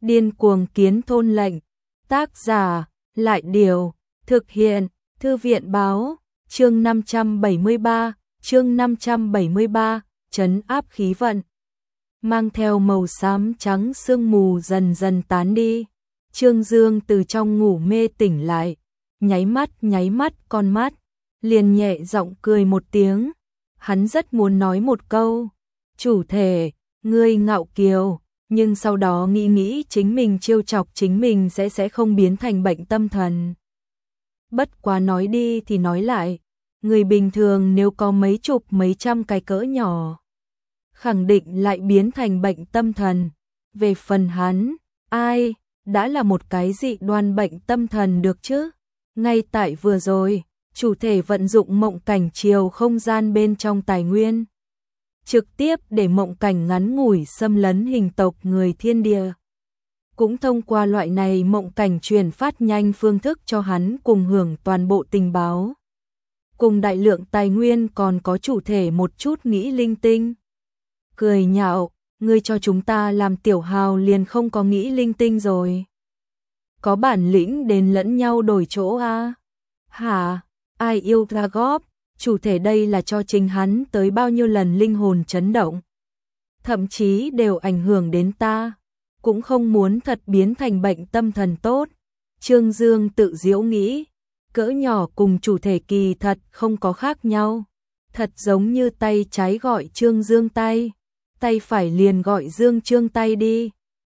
Điên cuồng kiến thôn lệnh. Tác giả, Lại Điều. Thực hiện, Thư viện báo. Chương 573, trấn áp khí vận. Mang theo màu xám trắng sương mù dần dần tán đi. Trương Dương từ trong ngủ mê tỉnh lại, nháy mắt con mắt, liền nhẹ giọng cười một tiếng. Hắn rất muốn nói một câu, chủ thể, ngươi ngạo kiều, nhưng sau đó nghĩ chính mình trêu chọc chính mình sẽ không biến thành bệnh tâm thần. Bất quá nói đi thì nói lại, người bình thường nếu có mấy chục mấy trăm cái cỡ nhỏ, khẳng định lại biến thành bệnh tâm thần. Về phần hắn, ai đã là một cái dị đoan bệnh tâm thần được chứ? Ngay tại vừa rồi, chủ thể vận dụng mộng cảnh chiều không gian bên trong tài nguyên, trực tiếp để mộng cảnh ngắn ngủi xâm lấn hình tộc người thiên địa. Cũng thông qua loại này mộng cảnh truyền phát nhanh phương thức cho hắn cùng hưởng toàn bộ tình báo. Cùng đại lượng tài nguyên còn có chủ thể một chút nghĩ linh tinh. Cười nhạo, ngươi cho chúng ta làm tiểu hào liền không có nghĩ linh tinh rồi. Có bản lĩnh đến lẫn nhau đổi chỗ à? Hả? Ai yêu ra góp? Chủ thể đây là cho chính hắn tới bao nhiêu lần linh hồn chấn động. Thậm chí đều ảnh hưởng đến ta. Cũng không muốn thật biến thành bệnh tâm thần tốt. Trương Dương tự giễu nghĩ. Cỡ nhỏ cùng chủ thể kỳ thật không có khác nhau. Thật giống như tay trái gọi Trương Dương tay. Tay phải liền gọi Dương Trương tay đi.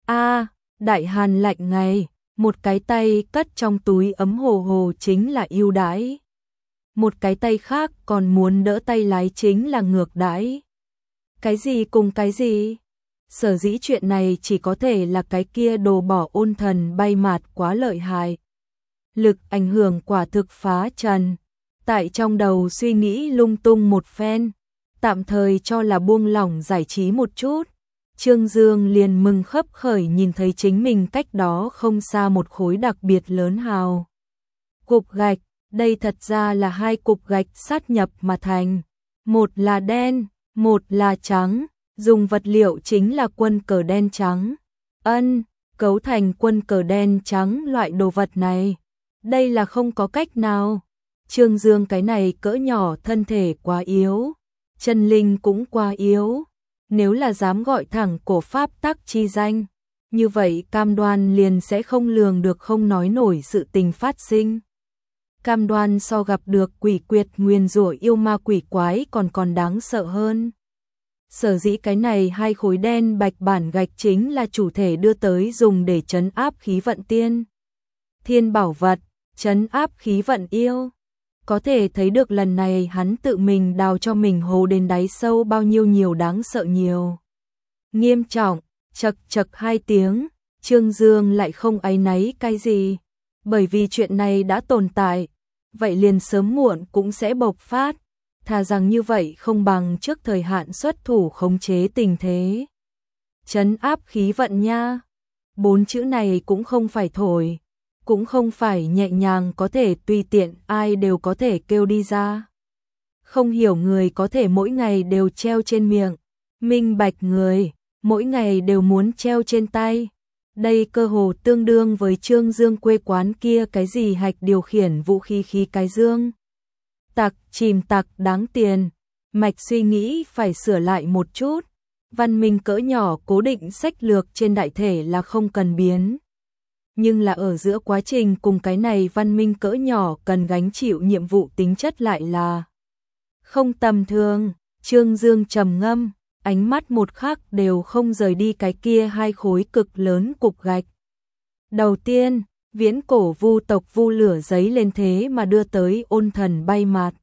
Đại hàn lạnh ngày. Một cái tay cất trong túi ấm hồ hồ chính là ưu đãi. Một cái tay khác còn muốn đỡ tay lái chính là ngược đãi. Cái gì cùng cái gì? Sở dĩ chuyện này chỉ có thể là cái kia đồ bỏ ôn thần bay mạt quá lợi hại. Lực ảnh hưởng quả thực phá trần. Tại trong đầu suy nghĩ lung tung một phen, tạm thời cho là buông lỏng giải trí một chút. Trương Dương liền mừng khấp khởi nhìn thấy chính mình cách đó không xa một khối đặc biệt lớn hào. Cục gạch, đây thật ra là hai cục gạch sát nhập mà thành. Một là đen, một là trắng, dùng vật liệu chính là quân cờ đen trắng. Cấu thành quân cờ đen trắng loại đồ vật này. Đây là không có cách nào. Trương Dương cái này cỡ nhỏ thân thể quá yếu, chân linh cũng quá yếu. Nếu là dám gọi thẳng cổ pháp tắc chi danh, như vậy cam đoan liền sẽ không lường được không nói nổi sự tình phát sinh. Cam đoan so gặp được quỷ quyệt nguyền rủa yêu ma quỷ quái còn đáng sợ hơn. Sở dĩ cái này hai khối đen bạch bản gạch chính là chủ thể đưa tới dùng để trấn áp khí vận tiên. Thiên bảo vật, trấn áp khí vận yêu. Có thể thấy được lần này hắn tự mình đào cho mình hố đến đáy sâu bao nhiêu nhiều đáng sợ nhiều. Nghiêm trọng, chật hai tiếng, Trương Dương lại không áy náy cái gì. Bởi vì chuyện này đã tồn tại, vậy liền sớm muộn cũng sẽ bộc phát. Thà rằng như vậy không bằng trước thời hạn xuất thủ khống chế tình thế. Trấn áp khí vận nha. 4 chữ này cũng không phải thổi, cũng không phải nhẹ nhàng có thể tùy tiện ai đều có thể kêu đi ra. Không hiểu người có thể mỗi ngày đều treo trên miệng, minh bạch người, mỗi ngày đều muốn treo trên tay. Đây cơ hồ tương đương với Trương Dương quê quán kia cái gì hạch điều khiển vũ khí khí cái dương. Tặc, chìm tặc đáng tiền, mạch suy nghĩ phải sửa lại một chút. Văn minh cỡ nhỏ cố định sách lược trên đại thể là không cần biến. Nhưng là ở giữa quá trình cùng cái này văn minh cỡ nhỏ cần gánh chịu nhiệm vụ tính chất lại là không tầm thường. Trương Dương trầm ngâm, ánh mắt một khắc đều không rời đi cái kia hai khối cực lớn cục gạch. Đầu tiên, viễn cổ vu tộc vu lửa giấy lên thế mà đưa tới ôn thần bay mạt.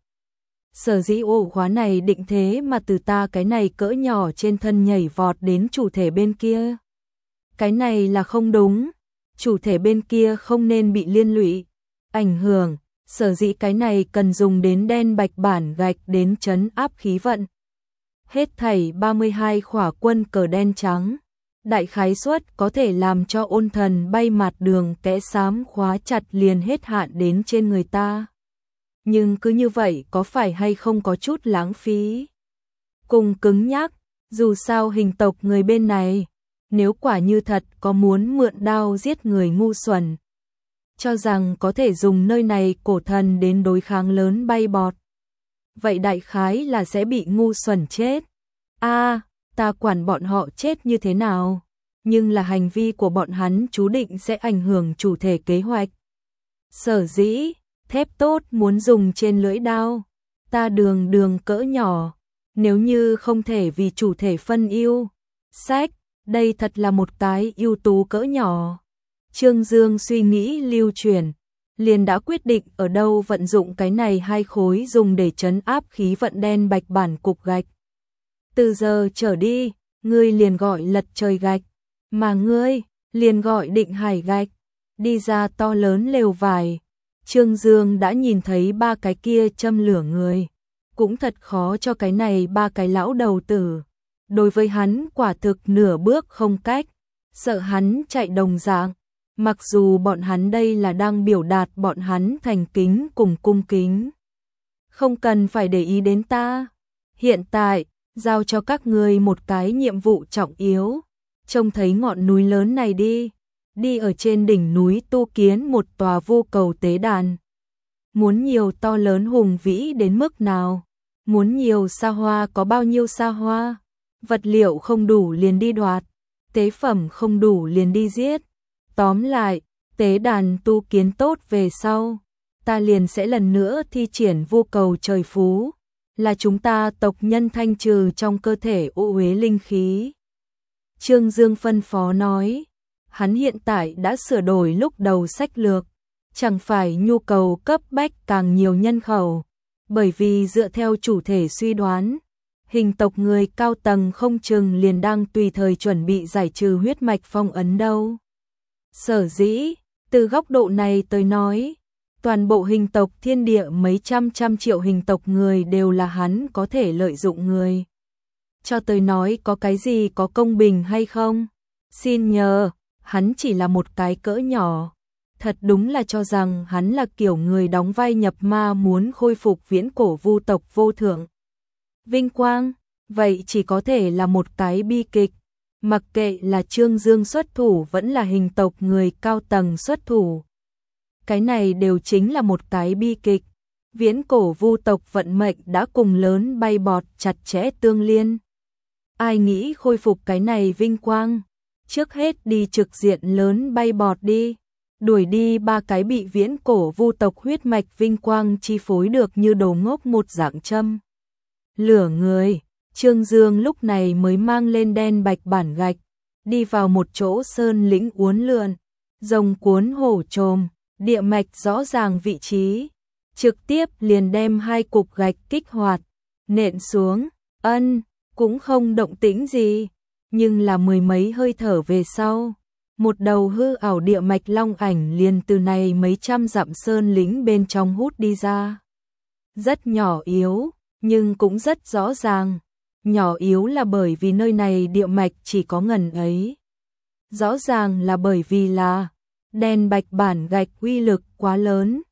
Sở dĩ ổ khóa này định thế mà từ ta cái này cỡ nhỏ trên thân nhảy vọt đến chủ thể bên kia. Cái này là không đúng. Chủ thể bên kia không nên bị liên lụy, ảnh hưởng, sở dĩ cái này cần dùng đến đen bạch bản gạch đến trấn áp khí vận. Hết thảy 32 khỏa quân cờ đen trắng, đại khái suất có thể làm cho ôn thần bay mạt đường kẽ xám khóa chặt liền hết hạn đến trên người ta. Nhưng cứ như vậy có phải hay không có chút lãng phí? Cùng cứng nhắc, dù sao hình tộc người bên này, Nếu quả như thật có muốn mượn đao giết người ngu xuẩn, cho rằng có thể dùng nơi này cổ thần đến đối kháng lớn bay bọt, vậy đại khái là sẽ bị ngu xuẩn chết. Ta quản bọn họ chết như thế nào, nhưng là hành vi của bọn hắn chú định sẽ ảnh hưởng chủ thể kế hoạch. Sở dĩ, thép tốt muốn dùng trên lưỡi đao, ta đường cỡ nhỏ, nếu như không thể vì chủ thể phân ưu, đây thật là một cái ưu tú cỡ nhỏ. Trương Dương suy nghĩ lưu chuyển, liền đã quyết định ở đâu vận dụng cái này 2 khối dùng để trấn áp khí vận đen bạch bản cục gạch. Từ giờ trở đi, ngươi liền gọi lật trời gạch, mà ngươi liền gọi định hải gạch. Đi ra to lớn lều vải, Trương Dương đã nhìn thấy 3 cái kia châm lửa người, cũng thật khó cho cái này 3 cái lão đầu tử. Đối với hắn quả thực nửa bước không cách, sợ hắn chạy đồng dạng, mặc dù bọn hắn đây là đang biểu đạt bọn hắn thành kính cùng cung kính. Không cần phải để ý đến ta, hiện tại, giao cho các ngươi một cái nhiệm vụ trọng yếu, trông thấy ngọn núi lớn này đi ở trên đỉnh núi tu kiến một tòa vô cầu tế đàn. Muốn nhiều to lớn hùng vĩ đến mức nào, muốn nhiều xa hoa có bao nhiêu xa hoa, vật liệu không đủ liền đi đoạt, tế phẩm không đủ liền đi giết. Tóm lại, tế đàn tu kiến tốt về sau, ta liền sẽ lần nữa thi triển vô cầu trời phú, là chúng ta tộc nhân thanh trừ trong cơ thể ô uế linh khí. Trương Dương phân phó nói, hắn hiện tại đã sửa đổi lúc đầu sách lược, chẳng phải nhu cầu cấp bách càng nhiều nhân khẩu, bởi vì dựa theo chủ thể suy đoán, hình tộc người cao tầng không chừng liền đang tùy thời chuẩn bị giải trừ huyết mạch phong ấn đâu. Sở dĩ, từ góc độ này tới nói, toàn bộ hình tộc thiên địa mấy trăm triệu hình tộc người đều là hắn có thể lợi dụng người. Cho tới nói có cái gì có công bình hay không? Xin nhờ, hắn chỉ là một cái cỡ nhỏ. Thật đúng là cho rằng hắn là kiểu người đóng vai nhập ma muốn khôi phục viễn cổ vu tộc vô thượng vinh quang, vậy chỉ có thể là một cái bi kịch. Mặc kệ là Trương Dương xuất thủ vẫn là hình tộc người cao tầng xuất thủ, cái này đều chính là một cái bi kịch. Viễn cổ vu tộc vận mệnh đã cùng lớn bay bọt chặt chẽ tương liên. Ai nghĩ khôi phục cái này vinh quang, trước hết đi trực diện lớn bay bọt đi, đuổi đi 3 cái bị viễn cổ vu tộc huyết mạch vinh quang chi phối được như đồ ngốc một dạng châm lửa người. Trương Dương lúc này mới mang lên đen bạch bản gạch, đi vào một chỗ sơn lĩnh uốn lượn, rồng cuốn hổ trồm, địa mạch rõ ràng vị trí, trực tiếp liền đem 2 cục gạch kích hoạt, nện xuống, cũng không động tĩnh gì, nhưng là 10 mấy hơi thở về sau, một đầu hư ảo địa mạch long ảnh liền từ này mấy trăm dặm sơn lĩnh bên trong hút đi ra. Rất nhỏ yếu, nhưng cũng rất rõ ràng. Nhỏ yếu là bởi vì nơi này địa mạch chỉ có ngần ấy. Rõ ràng là bởi vì là đen bạch bản gạch uy lực quá lớn.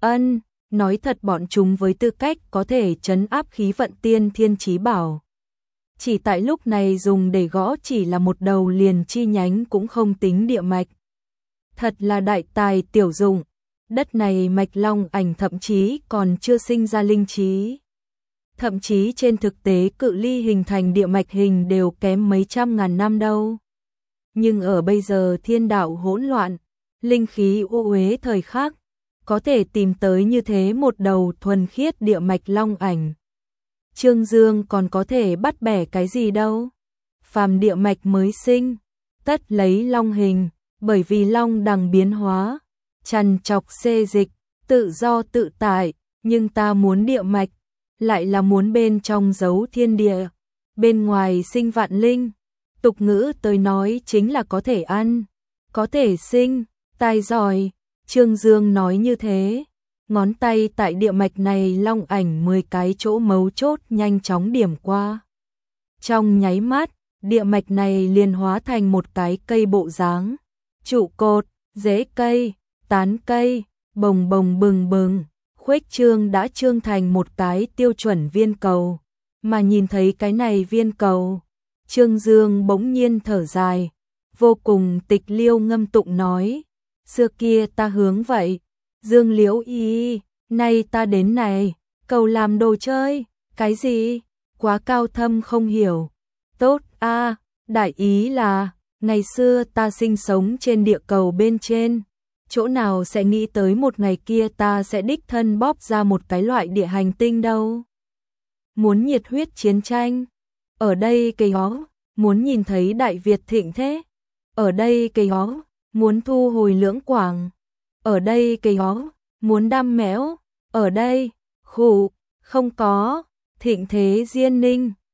Nói thật bọn chúng với tư cách có thể trấn áp khí vận tiên thiên chí bảo. Chỉ tại lúc này dùng để gõ chỉ là một đầu liền chi nhánh cũng không tính địa mạch. Thật là đại tài tiểu dụng, đất này mạch long ảnh thậm chí còn chưa sinh ra linh trí. Thậm chí trên thực tế cự ly hình thành địa mạch hình đều kém mấy trăm ngàn năm đâu. Nhưng ở bây giờ thiên đạo hỗn loạn, linh khí ô uế thời khắc, có thể tìm tới như thế một đầu thuần khiết địa mạch long ảnh. Trương Dương còn có thể bắt bẻ cái gì đâu. Phàm địa mạch mới sinh, tất lấy long hình, bởi vì long đằng biến hóa, trằn trọc xê dịch, tự do tự tại, nhưng ta muốn địa mạch, lại là muốn bên trong giấu thiên địa, bên ngoài sinh vạn linh. Tục ngữ tới nói chính là có thể ăn, có thể sinh, tài giỏi. Trương Dương nói như thế, ngón tay tại địa mạch này long ảnh 10 cái chỗ mấu chốt nhanh chóng điểm qua. Trong nháy mắt, địa mạch này liền hóa thành một cái cây bộ dáng, trụ cột, rễ cây, tán cây, bồng bồng bừng bừng, khuếch trương đã trương thành một cái tiêu chuẩn viên cầu. Mà nhìn thấy cái này viên cầu, Trương Dương bỗng nhiên thở dài, vô cùng tịch liêu ngâm tụng nói, xưa kia ta hướng vậy, Dương Liễu Y, nay ta đến này, cầu làm đồ chơi, cái gì, quá cao thâm không hiểu. Tốt a, đại ý là, ngày xưa ta sinh sống trên địa cầu bên trên, chỗ nào sẽ nghĩ tới một ngày kia ta sẽ đích thân bóp ra một cái loại địa hành tinh đâu. Muốn nhiệt huyết chiến tranh, ở đây cây ó, muốn nhìn thấy Đại Việt thịnh thế, ở đây cây ó, muốn thu hồi Lưỡng Quảng, ở đây cây ó, muốn đam mẽo, ở đây, khụ, không có, thịnh thế Diên Ninh,